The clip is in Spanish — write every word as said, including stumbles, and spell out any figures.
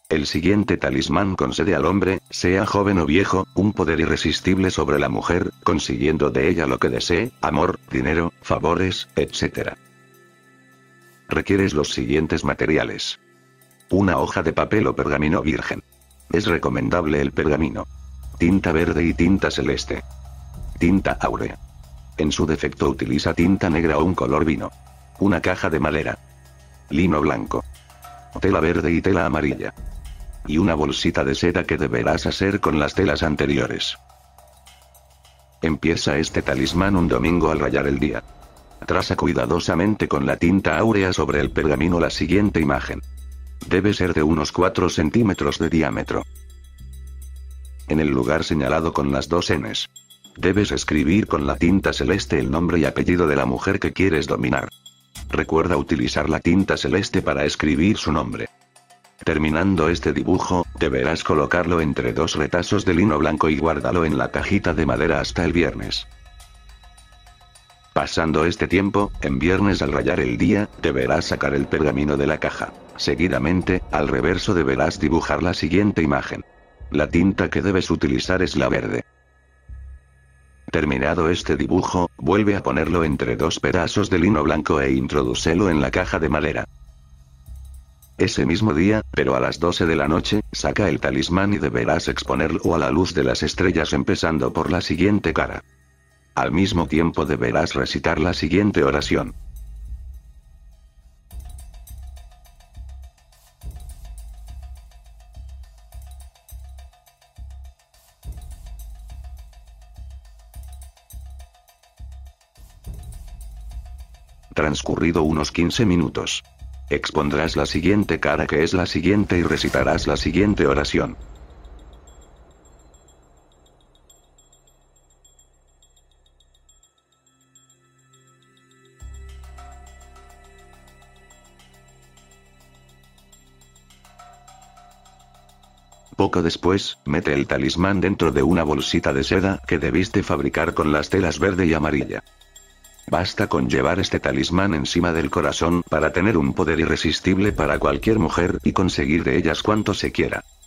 El siguiente talismán concede al hombre, sea joven o viejo, un poder irresistible sobre la mujer, consiguiendo de ella lo que desee, amor, dinero, favores, etcétera. Requieres los siguientes materiales. Una hoja de papel o pergamino virgen. Es recomendable el pergamino. Tinta verde y tinta celeste. Tinta áurea. En su defecto utiliza tinta negra o un color vino. Una caja de madera. Lino blanco. Tela verde y tela amarilla. Y una bolsita de seda que deberás hacer con las telas anteriores. Empieza este talismán un domingo al rayar el día. Traza cuidadosamente con la tinta áurea sobre el pergamino la siguiente imagen. Debe ser de unos cuatro centímetros de diámetro. En el lugar señalado con las dos enes. Debes escribir con la tinta celeste el nombre y apellido de la mujer que quieres dominar. Recuerda utilizar la tinta celeste para escribir su nombre. Terminando este dibujo, deberás colocarlo entre dos retazos de lino blanco y guárdalo en la cajita de madera hasta el viernes. Pasando este tiempo, en viernes al rayar el día, deberás sacar el pergamino de la caja. Seguidamente, al reverso deberás dibujar la siguiente imagen. La tinta que debes utilizar es la verde. Terminado este dibujo, vuelve a ponerlo entre dos pedazos de lino blanco e introdúcelo en la caja de madera. Ese mismo día, pero a las doce de la noche, saca el talismán y deberás exponerlo a la luz de las estrellas empezando por la siguiente cara. Al mismo tiempo deberás recitar la siguiente oración. Transcurrido unos quince minutos. Expondrás la siguiente cara que es la siguiente y recitarás la siguiente oración. Poco después, mete el talismán dentro de una bolsita de seda que debiste fabricar con las telas verde y amarilla. Basta con llevar este talismán encima del corazón para tener un poder irresistible para cualquier mujer y conseguir de ellas cuanto se quiera.